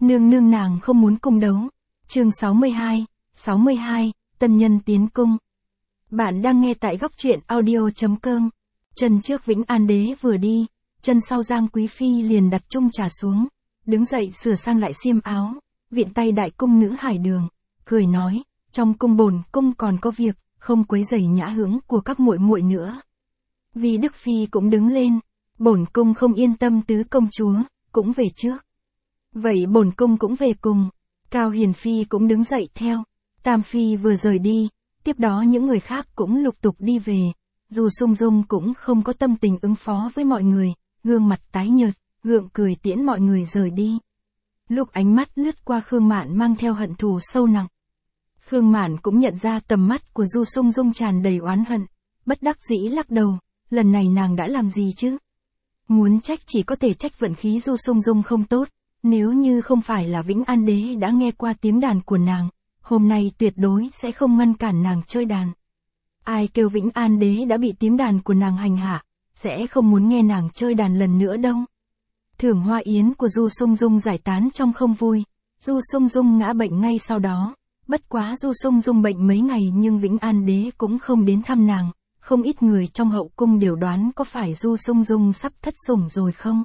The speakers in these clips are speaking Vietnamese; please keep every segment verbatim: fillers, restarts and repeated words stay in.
Nương nương nàng không muốn cung đấu. Chương sáu mươi hai, sáu mươi hai, tân nhân tiến cung. Bạn đang nghe tại góc truyện audio chấm com. Chân trước Vĩnh An đế vừa đi, chân sau Giang Quý Phi liền đặt chung trà xuống, đứng dậy sửa sang lại xiêm áo, viện tay đại cung nữ Hải Đường, cười nói, trong cung bổn cung còn có việc, không quấy rầy nhã hứng của các muội muội nữa. Vì Đức Phi cũng đứng lên, bổn cung không yên tâm tứ công chúa, cũng về trước. Vậy bổn cung cũng về cùng. Cao Hiền Phi cũng đứng dậy theo. Tam Phi vừa rời đi, tiếp đó những người khác cũng lục tục đi về. Dù Sung Dung cũng không có tâm tình ứng phó với mọi người, gương mặt tái nhợt, gượng cười tiễn mọi người rời đi. Lúc ánh mắt lướt qua Khương Mạn mang theo hận thù sâu nặng. Khương Mạn cũng nhận ra tầm mắt của Du Sung Dung tràn đầy oán hận, bất đắc dĩ lắc đầu, lần này nàng đã làm gì chứ? Muốn trách chỉ có thể trách vận khí Du Sung Dung không tốt. Nếu như không phải là Vĩnh An đế đã nghe qua tiếng đàn của nàng, hôm nay tuyệt đối sẽ không ngăn cản nàng chơi đàn. Ai kêu Vĩnh An đế đã bị tiếng đàn của nàng hành hạ, sẽ không muốn nghe nàng chơi đàn lần nữa đâu. Thưởng hoa yến của Du Sung Dung giải tán trong không vui, Du Sung Dung ngã bệnh ngay sau đó. Bất quá Du Sung Dung bệnh mấy ngày nhưng Vĩnh An đế cũng không đến thăm nàng, không ít người trong hậu cung đều đoán có phải Du Sung Dung sắp thất sủng rồi không?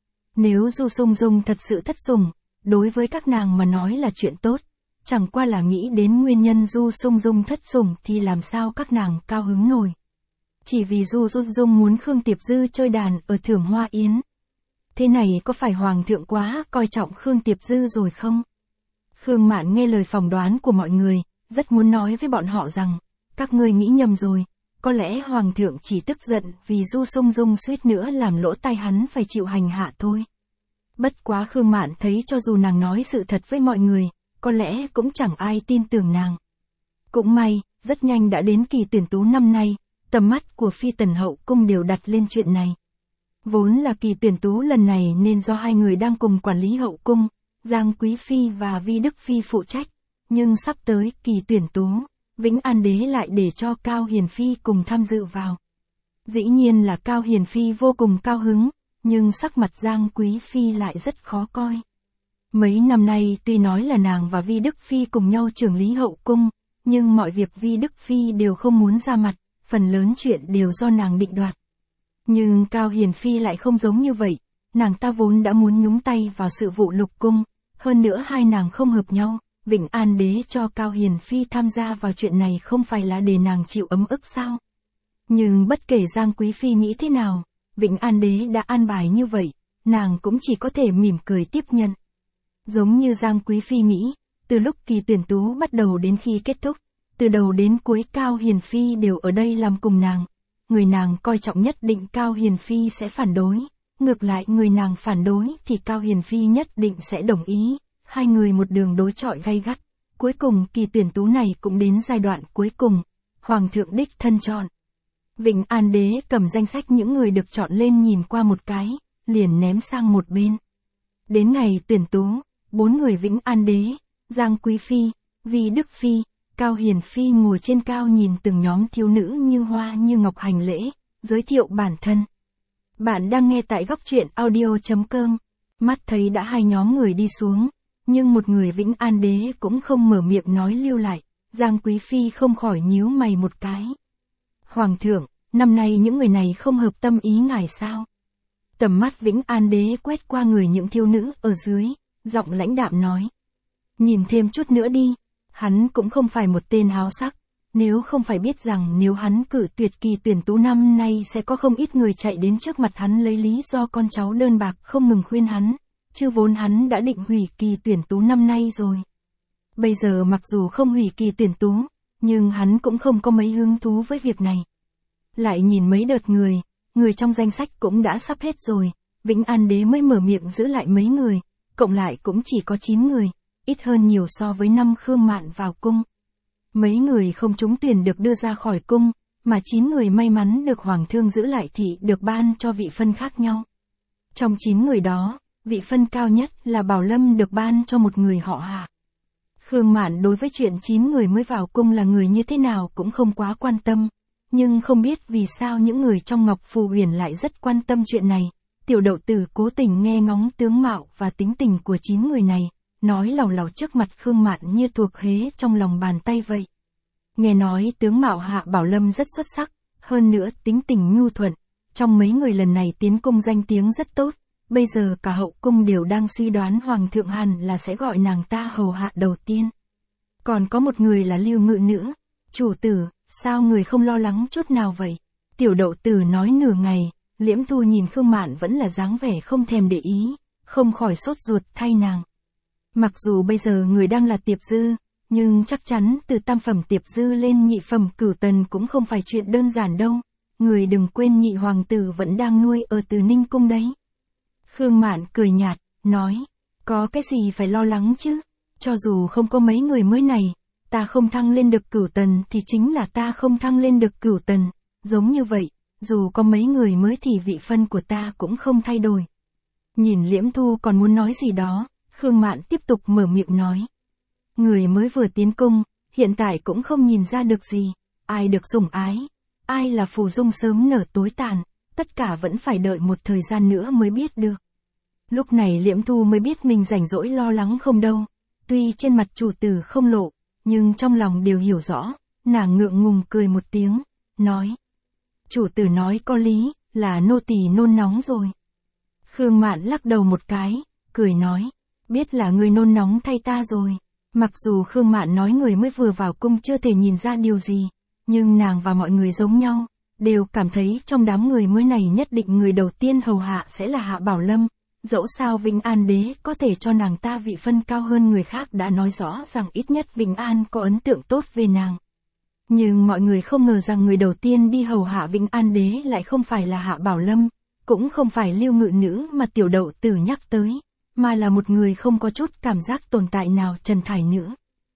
Nếu Du Sung Dung thật sự thất sủng, đối với các nàng mà nói là chuyện tốt, chẳng qua là nghĩ đến nguyên nhân Du Sung Dung thất sủng thì làm sao các nàng cao hứng nổi. Chỉ vì Du Sung Dung muốn Khương Tiệp Dư chơi đàn ở thưởng hoa yến. Thế này có phải Hoàng thượng quá coi trọng Khương Tiệp Dư rồi không? Khương Mạn nghe lời phỏng đoán của mọi người, rất muốn nói với bọn họ rằng, các ngươi nghĩ nhầm rồi, có lẽ Hoàng thượng chỉ tức giận vì Du Sung Dung suýt nữa làm lỗ tai hắn phải chịu hành hạ thôi. Bất quá Khương Mạn thấy cho dù nàng nói sự thật với mọi người, có lẽ cũng chẳng ai tin tưởng nàng. Cũng may, rất nhanh đã đến kỳ tuyển tú năm nay, tầm mắt của Phi Tần hậu cung đều đặt lên chuyện này. Vốn là kỳ tuyển tú lần này nên do hai người đang cùng quản lý hậu cung, Giang Quý Phi và Vi Đức Phi phụ trách, nhưng sắp tới kỳ tuyển tú, Vĩnh An đế lại để cho Cao Hiền Phi cùng tham dự vào. Dĩ nhiên là Cao Hiền Phi vô cùng cao hứng, nhưng sắc mặt Giang Quý Phi lại rất khó coi. Mấy năm nay tuy nói là nàng và Vi Đức Phi cùng nhau trưởng lý hậu cung, nhưng mọi việc Vi Đức Phi đều không muốn ra mặt, phần lớn chuyện đều do nàng định đoạt. Nhưng Cao Hiền Phi lại không giống như vậy, nàng ta vốn đã muốn nhúng tay vào sự vụ lục cung, hơn nữa hai nàng không hợp nhau, Vĩnh An đế cho Cao Hiền Phi tham gia vào chuyện này không phải là để nàng chịu ấm ức sao? Nhưng bất kể Giang Quý Phi nghĩ thế nào, Vĩnh An đế đã an bài như vậy, nàng cũng chỉ có thể mỉm cười tiếp nhận. Giống như Giang Quý Phi nghĩ, từ lúc kỳ tuyển tú bắt đầu đến khi kết thúc, từ đầu đến cuối Cao Hiền Phi đều ở đây làm cùng nàng. Người nàng coi trọng nhất định Cao Hiền Phi sẽ phản đối, ngược lại người nàng phản đối thì Cao Hiền Phi nhất định sẽ đồng ý, hai người một đường đối chọi gay gắt. Cuối cùng kỳ tuyển tú này cũng đến giai đoạn cuối cùng, Hoàng thượng đích thân chọn. Vĩnh An đế cầm danh sách những người được chọn lên nhìn qua một cái, liền ném sang một bên. Đến ngày tuyển tú, bốn người Vĩnh An đế, Giang Quý Phi, Vi Đức Phi, Cao Hiền Phi ngồi trên cao nhìn từng nhóm thiếu nữ như hoa như ngọc hành lễ, giới thiệu bản thân. Bạn đang nghe tại góc truyện audio chấm com. Mắt thấy đã hai nhóm người đi xuống, nhưng một người Vĩnh An đế cũng không mở miệng nói lưu lại, Giang Quý Phi không khỏi nhíu mày một cái. Hoàng thượng, năm nay những người này không hợp tâm ý ngài sao? Tầm mắt Vĩnh An đế quét qua người những thiếu nữ ở dưới, giọng lãnh đạm nói. Nhìn thêm chút nữa đi, hắn cũng không phải một tên háo sắc, nếu không phải biết rằng nếu hắn cử tuyệt kỳ tuyển tú năm nay sẽ có không ít người chạy đến trước mặt hắn lấy lý do con cháu đơn bạc không ngừng khuyên hắn, chứ vốn hắn đã định hủy kỳ tuyển tú năm nay rồi. Bây giờ mặc dù không hủy kỳ tuyển tú, nhưng hắn cũng không có mấy hứng thú với việc này. Lại nhìn mấy đợt người, người trong danh sách cũng đã sắp hết rồi, Vĩnh An đế mới mở miệng giữ lại mấy người, cộng lại cũng chỉ có chín người, ít hơn nhiều so với năm Khương Mạn vào cung. Mấy người không trúng tuyển được đưa ra khỏi cung, mà chín người may mắn được Hoàng thương giữ lại thì được ban cho vị phân khác nhau. Trong chín người đó, vị phân cao nhất là Bảo Lâm được ban cho một người họ Hạ. Khương Mạn đối với chuyện chín người mới vào cung là người như thế nào cũng không quá quan tâm, nhưng không biết vì sao những người trong Ngọc Phù Huyền lại rất quan tâm chuyện này. Tiểu Đậu Tử cố tình nghe ngóng tướng mạo và tính tình của chín người này, nói làu làu trước mặt Khương Mạn như thuộc hế trong lòng bàn tay vậy. Nghe nói tướng mạo Hạ Bảo Lâm rất xuất sắc, hơn nữa tính tình nhu thuận, trong mấy người lần này tiến cung danh tiếng rất tốt, bây giờ cả hậu cung đều đang suy đoán Hoàng thượng hẳn là sẽ gọi nàng ta hầu hạ đầu tiên. Còn có một người là Lưu Ngự Nữ. Chủ tử, sao người không lo lắng chút nào vậy? Tiểu Đậu Tử nói nửa ngày, Liễm Thu nhìn Khương Mạn vẫn là dáng vẻ không thèm để ý, không khỏi sốt ruột thay nàng. Mặc dù bây giờ người đang là Tiệp Dư, nhưng chắc chắn từ tam phẩm Tiệp Dư lên nhị phẩm Cửu Tần cũng không phải chuyện đơn giản đâu. Người đừng quên nhị hoàng tử vẫn đang nuôi ở Từ Ninh cung đấy. Khương Mạn cười nhạt, nói, có cái gì phải lo lắng chứ? Cho dù không có mấy người mới này, ta không thăng lên được Cửu Tần thì chính là ta không thăng lên được Cửu Tần, giống như vậy, dù có mấy người mới thì vị phân của ta cũng không thay đổi. Nhìn Liễm Thu còn muốn nói gì đó, Khương Mạn tiếp tục mở miệng nói. Người mới vừa tiến cung, hiện tại cũng không nhìn ra được gì, ai được sủng ái, ai là phù dung sớm nở tối tàn, tất cả vẫn phải đợi một thời gian nữa mới biết được. Lúc này Liễm Thu mới biết mình rảnh rỗi lo lắng không đâu, tuy trên mặt chủ tử không lộ, nhưng trong lòng đều hiểu rõ, nàng ngượng ngùng cười một tiếng, nói. Chủ tử nói có lý, là nô tỳ nôn nóng rồi. Khương Mạn lắc đầu một cái, cười nói, biết là người nôn nóng thay ta rồi. Mặc dù Khương Mạn nói người mới vừa vào cung chưa thể nhìn ra điều gì, nhưng nàng và mọi người giống nhau, đều cảm thấy trong đám người mới này nhất định người đầu tiên hầu hạ sẽ là Hạ Bảo Lâm. Dẫu sao Vĩnh An đế có thể cho nàng ta vị phân cao hơn người khác đã nói rõ rằng ít nhất Vĩnh An có ấn tượng tốt về nàng. Nhưng mọi người không ngờ rằng người đầu tiên đi hầu hạ Vĩnh An đế lại không phải là Hạ Bảo Lâm, cũng không phải Lưu Ngự Nữ mà Tiểu Đậu Tử nhắc tới, mà là một người không có chút cảm giác tồn tại nào, Trần Thải Nữ.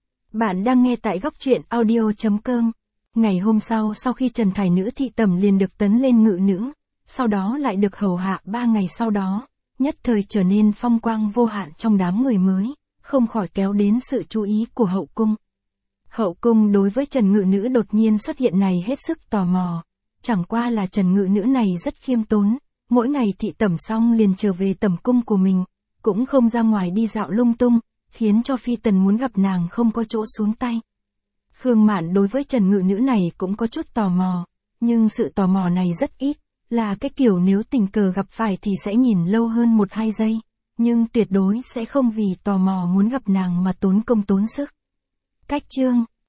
Bạn đang nghe tại góc truyện audio chấm com. Ngày hôm sau sau khi Trần Thải Nữ thị tẩm liền được tấn lên ngự nữ, sau đó lại được hầu hạ ba ngày sau đó, nhất thời trở nên phong quang vô hạn trong đám người mới, không khỏi kéo đến sự chú ý của hậu cung. Hậu cung đối với Trần Ngự Nữ đột nhiên xuất hiện này hết sức tò mò, chẳng qua là Trần Ngự Nữ này rất khiêm tốn, mỗi ngày thị tẩm xong liền trở về tẩm cung của mình, cũng không ra ngoài đi dạo lung tung, khiến cho phi tần muốn gặp nàng không có chỗ xuống tay. Khương Mạn đối với Trần Ngự Nữ này cũng có chút tò mò, nhưng sự tò mò này rất ít, là cái kiểu nếu tình cờ gặp phải thì sẽ nhìn lâu hơn một hai giây, nhưng tuyệt đối sẽ không vì tò mò muốn gặp nàng mà tốn công tốn sức. Cách chương